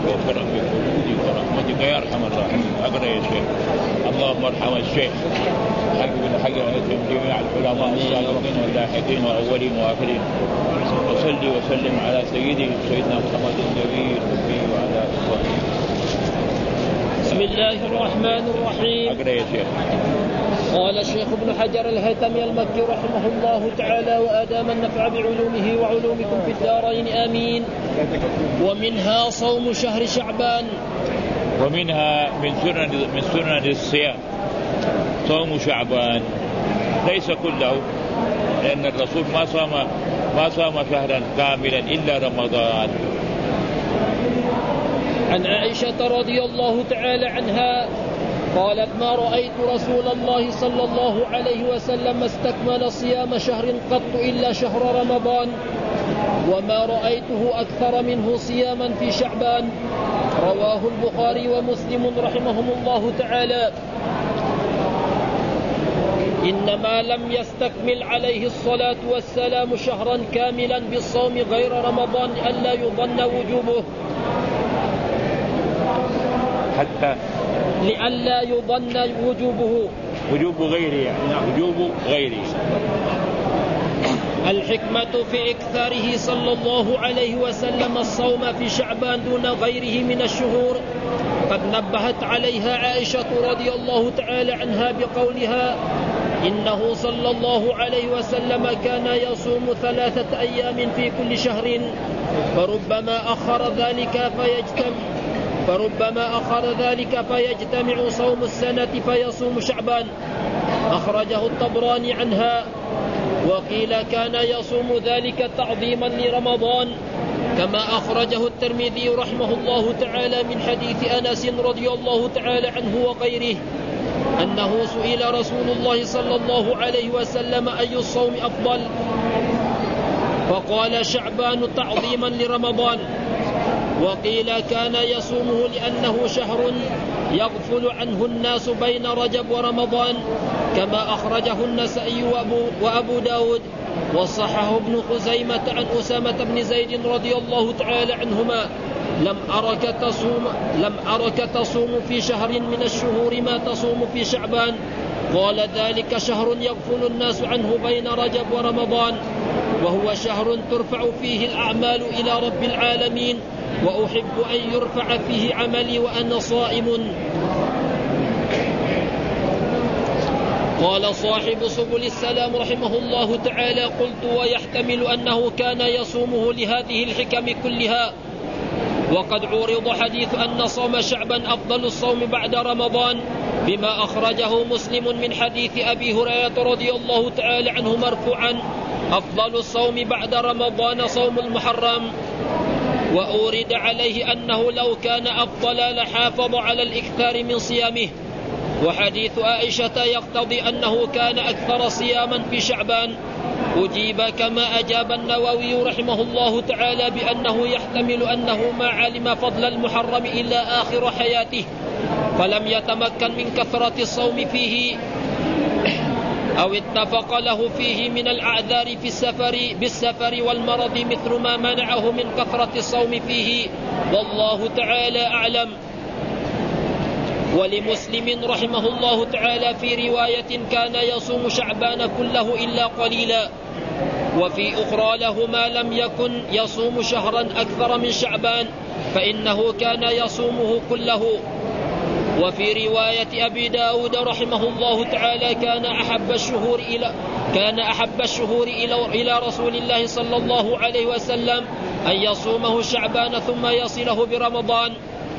وكرم بجودك ورحمتك يا ارحم الراحمين. اقرا يا شيخ. اللهم ارحم الشيخ حق بن حجر جميع العلماء السابقين واللاحقين واولين واخرين، وصلي وسلم على سيدنا محمد النبي الأمي وعلى اله. بسم الله الرحمن الرحيم. اقرا يا شيخ. قال الشيخ ابن حجر الهيثمي المكي رحمه الله تعالى وأدام النفع بعلومه وعلومكم في الدارين آمين. ومنها صوم شهر شعبان. ومنها من سنن الصيام صوم شعبان، ليس كله، لأن الرسول ما صام شهرا كاملا إلا رمضان. عن عائشة رضي الله تعالى عنها قالت: ما رأيت رسول الله صلى الله عليه وسلم استكمل صيام شهر قط إلا شهر رمضان، وما رأيته أكثر منه صياما في شعبان. رواه البخاري ومسلم رحمهم الله تعالى. إنما لم يستكمل عليه الصلاة والسلام شهرا كاملا بالصوم غير رمضان ألا يظن وجوبه، حتى لئلا يظن وجوب غيره، يعني وجوب غيره. الحكمة في إكثاره صلى الله عليه وسلم الصوم في شعبان دون غيره من الشهور قد نبهت عليها عائشة رضي الله تعالى عنها بقولها: إنه صلى الله عليه وسلم كان يصوم 3 أيام في كل شهر، فربما أخر ذلك فيجتمع صوم السنة فيصوم شعبان. أخرجه الطبراني عنها. وقيل كان يصوم ذلك تعظيما لرمضان، كما أخرجه الترمذي رحمه الله تعالى من حديث أنس رضي الله تعالى عنه وغيره أنه سئل رسول الله صلى الله عليه وسلم: أي الصوم أفضل؟ فقال: شعبان تعظيما لرمضان. وقيل كان يصومه لأنه شهر يغفل عنه الناس بين رجب ورمضان، كما أخرجه النسائي وأبو داود. وصححه ابن خزيمة عن أسامة بن زيد رضي الله تعالى عنهما: لم أرك تصوم في شهر من الشهور ما تصوم في شعبان. قال: ذلك شهر يغفل الناس عنه بين رجب ورمضان، وهو شهر ترفع فيه الأعمال إلى رب العالمين، وأحب أن يرفع فيه عملي وأنا صائم. قال صاحب سبل السلام رحمه الله تعالى: قلت: ويحتمل أنه كان يصومه لهذه الحكم كلها. وقد عرض حديث أن صوم شعبان أفضل الصوم بعد رمضان بما أخرجه مسلم من حديث أبي هريرة رضي الله تعالى عنه مرفوعا: أفضل الصوم بعد رمضان صوم المحرم. وأورد عليه أنه لو كان أفضل لحافظ على الإكثار من صيامه. وحديث عائشة يقتضي أنه كان أكثر صياما في شعبان. أجيب كما أجاب النووي رحمه الله تعالى بأنه يحتمل أنه ما علم فضل المحرم إلا آخر حياته، فلم يتمكن من كثرة الصوم فيه، أو اتفق له فيه من الأعذار بالسفر والمرض مثل ما منعه من كثرة الصوم فيه، والله تعالى أعلم. ولمسلم رحمه الله تعالى في رواية: كان يصوم شعبان كله إلا قليلا. وفي أخرى له: ما لم يكن يصوم شهرا أكثر من شعبان فإنه كان يصومه كله. وفي رواية أبي داود رحمه الله تعالى: كان أحب الشهور إلى رسول الله صلى الله عليه وسلم أن يصومه شعبان ثم يصله برمضان.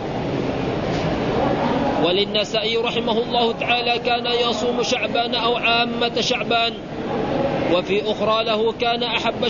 وللنسائي رحمه الله تعالى: كان يصوم شعبان أو عامة شعبان. وفي أخرى له: كان أحب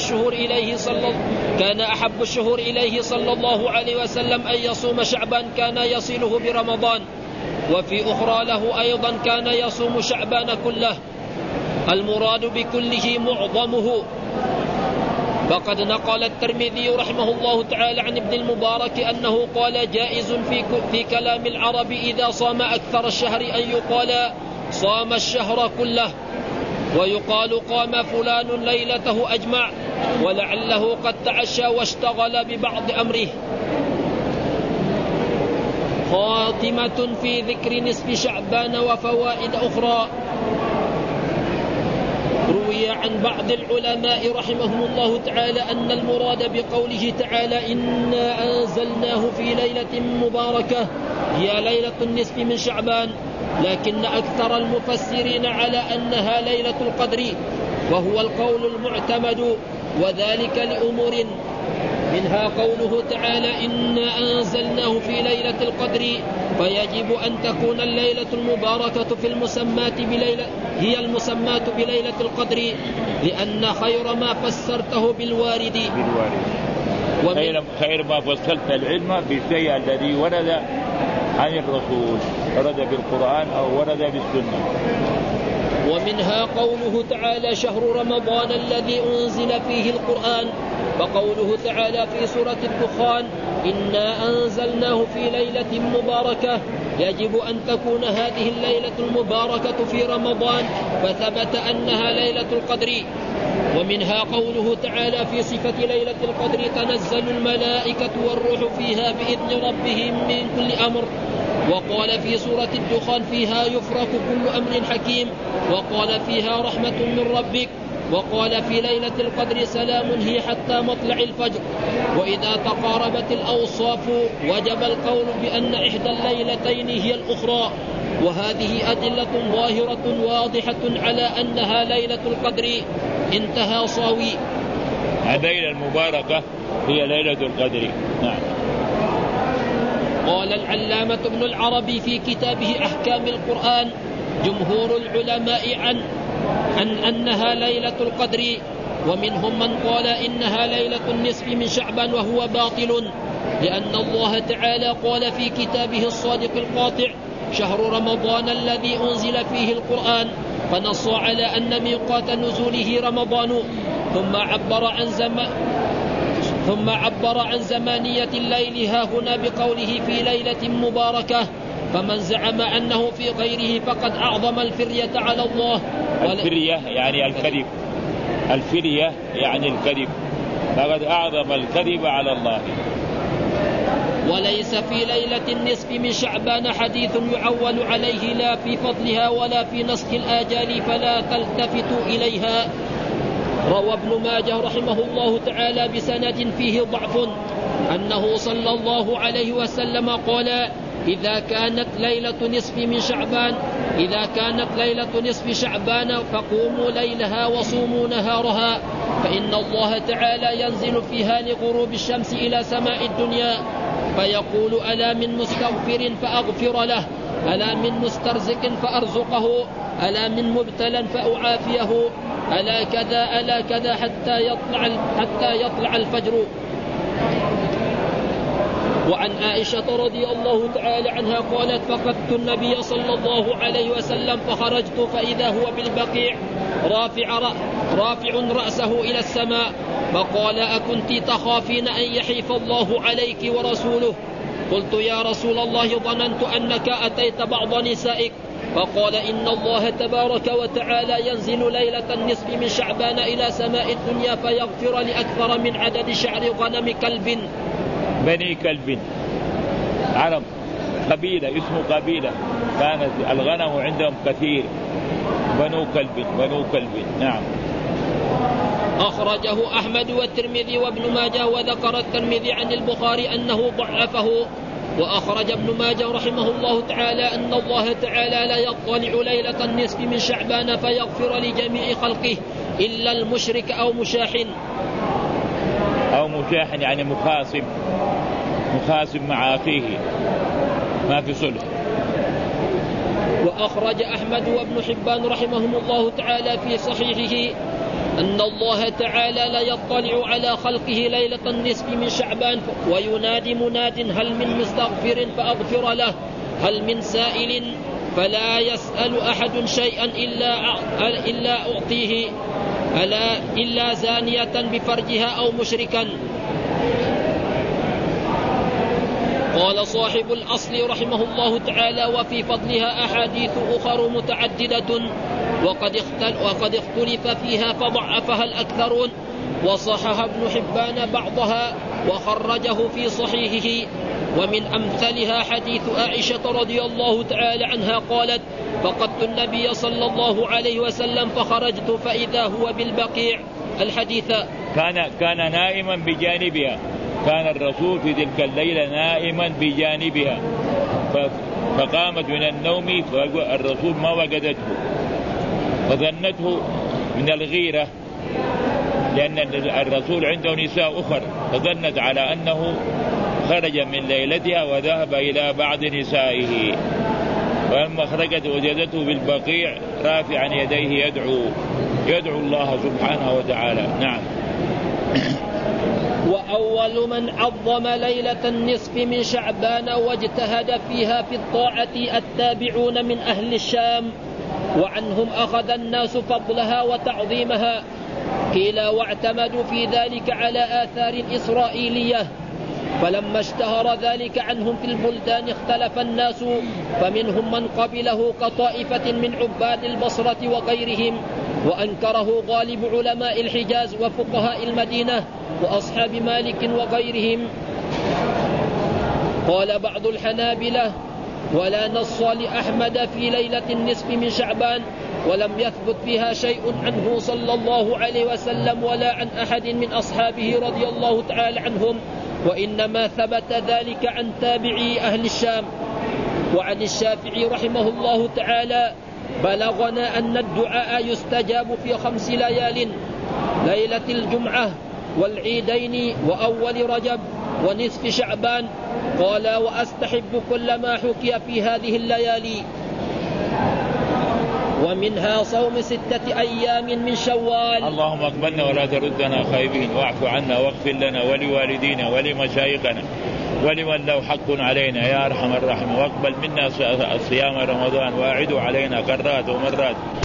الشهور إليه صلى الله عليه وسلم أن يصوم شعبان كان يصله برمضان. وفي أخرى له أيضا: كان يصوم شعبان كله. المراد بكله معظمه. فقد نقل الترمذي رحمه الله تعالى عن ابن المبارك أنه قال: جائز في كلام العرب إذا صام أكثر الشهر أن يقال صام الشهر كله، ويقال قام فلان ليلته أجمع، ولعله قد تعشى واشتغل ببعض أمره. خاتمة في ذكر نصف شعبان وفوائد أخرى. روي عن بعض العلماء رحمهم الله تعالى أن المراد بقوله تعالى إنا أنزلناه في ليلة مباركة هي ليلة النصف من شعبان، لكن أكثر المفسرين على أنها ليلة القدر، وهو القول المعتمد، وذلك لأمور منها قوله تعالى إنا أنزلناه في ليلة القدر، فيجب أن تكون الليلة المباركة في المسمات بليلة هي المسمات بليلة القدر، لأن خير ما فسرته بالوارد. خير ما فسرت العلم بالشيء الذي ورد عن الرسول، ورد بالقرآن أو ورد بالسنة. ومنها قوله تعالى شهر رمضان الذي أنزل فيه القرآن، وقوله تعالى في سورة الدخان إنا أنزلناه في ليلة مباركة، يجب أن تكون هذه الليلة المباركة في رمضان، فثبت أنها ليلة القدر. ومنها قوله تعالى في صفة ليلة القدر تنزل الملائكة والروح فيها بإذن ربهم من كل أمر، وقال في سورة الدخان فيها يفرق كل أمر حكيم، وقال فيها رحمة من ربك، وقال في ليلة القدر سلام هي حتى مطلع الفجر. وإذا تقاربت الأوصاف وجب القول بأن إحدى الليلتين هي الأخرى، وهذه أدلة ظاهرة واضحة على أنها ليلة القدر. انتهى صاوي. الليلة المباركة هي ليلة القدر. نعم. قال العلامة ابن العربي في كتابه أحكام القرآن جمهور العلماء عن أنها ليلة القدر، ومنهم من قال إنها ليلة النصف من شعبان، وهو باطل، لأن الله تعالى قال في كتابه الصادق القاطع شهر رمضان الذي أنزل فيه القرآن، فنص على أن ميقات نزوله رمضان، ثم عبر عن زمانية الليل هاهنا بقوله في ليلة مباركة. فمن زعم أنه في غيره فقد أعظم الفرية على الله. الفرية يعني الكذب، الفرية يعني الكذب، فقد أعظم الكذب على الله. وليس في ليلة النصف من شعبان حديث يعول عليه لا في فضلها ولا في نسخ الآجال، فلا تلتفتوا إليها. روى ابن ماجه رحمه الله تعالى بسند فيه ضعف أنه صلى الله عليه وسلم قال إذا كانت ليلة نصف شعبان فقوموا ليلها وصوموا نهارها، فإن الله تعالى ينزل فيها لغروب الشمس إلى سماء الدنيا فيقول ألا من مستغفر فأغفر له، ألا من مسترزق فأرزقه، ألا من مبتلى فأعافيه، ألا كذا حتى يطلع الفجر. وعن عائشة رضي الله تعالى عنها قالت فقدت النبي صلى الله عليه وسلم فخرجت فإذا هو بالبقيع رافع رأسه إلى السماء، فقال أكنت تخافين أن يحيف الله عليك ورسوله؟ قلت يا رسول الله ظننت أنك أتيت بعض نسائك. فقال إن الله تبارك وتعالى ينزل ليلة النصف من شعبان إلى سماء الدنيا فيغفر لأكثر من عدد شعر غنم كلب. بني كلب، عرب قبيلة، اسم قبيلة كانت الغنم عندهم كثير، بنو كلب. نعم. أخرجه أحمد والترمذي وابن ماجه، وذكر الترمذي عن البخاري أنه ضعفه. وأخرج ابن ماجه رحمه الله تعالى أن الله تعالى لا يطلع ليلة النصف من شعبان فيغفر لجميع خلقه إلا المشرك أو مشاح يعني مخاصم مع أخيه، ما في صلح. وأخرج أحمد وابن حبان رحمهم الله تعالى في صحيحه أن الله تعالى لا يطلع على خلقه ليلة النصف من شعبان وينادي مناد هل من مستغفر فأغفر له، هل من سائل فلا يسأل أحد شيئا إلا أعطيه، إلا زانية بفرجها أو مشركا. قال صاحب الأصل رحمه الله تعالى وفي فضلها أحاديث أخر متعددة وقد اختلف فيها فضعفها الأكثرون، وصحح ابن حبان بعضها وخرجه في صحيحه. ومن أمثلها حديث عائشة رضي الله تعالى عنها قالت: فقدت النبي صلى الله عليه وسلم فخرجت فإذا هو بالبقيع. الحديث. كان نائما بجانبها، كان الرسول في تلك الليلة نائما بجانبها، فقامت من النوم فالرسول ما وجدته، فظنته من الغيرة لأن الرسول عنده نساء أخر، فظنت على أنه خرج من ليلتها وذهب إلى بعض نسائه، فلما خرجت وجدته بالبقيع رافعا يديه يدعو الله سبحانه وتعالى. نعم. وأول من عظم ليلة النصف من شعبان واجتهد فيها في الطاعة التابعون من أهل الشام، وعنهم أخذ الناس فضلها وتعظيمها. قيل: واعتمدوا في ذلك على آثار إسرائيلية، فلما اشتهر ذلك عنهم في البلدان اختلف الناس، فمنهم من قبله كطائفة من عباد البصرة وغيرهم، وأنكره غالب علماء الحجاز وفقهاء المدينة وأصحاب مالك وغيرهم. قال بعض الحنابلة: ولا نص لأحمد في ليلة النصف من شعبان، ولم يثبت بها شيء عنه صلى الله عليه وسلم ولا عن أحد من أصحابه رضي الله تعالى عنهم، وإنما ثبت ذلك عن تابعي أهل الشام. وعن الشافعي رحمه الله تعالى: بلغنا أن الدعاء يستجاب في 5 ليال: ليلة الجمعة والعيدين وأول رجب ونصف شعبان. قال: وأستحب كل ما حكي في هذه الليالي. ومنها صوم 6 أيام من شوال. اللهم اقبلنا ولا تردنا خائبين، واعف عنا واغفر لنا ولوالدينا ولمشايخنا ولمن له حق علينا يا أرحم الراحمين، واقبل منا صيام رمضان وأعد علينا كرات ومرات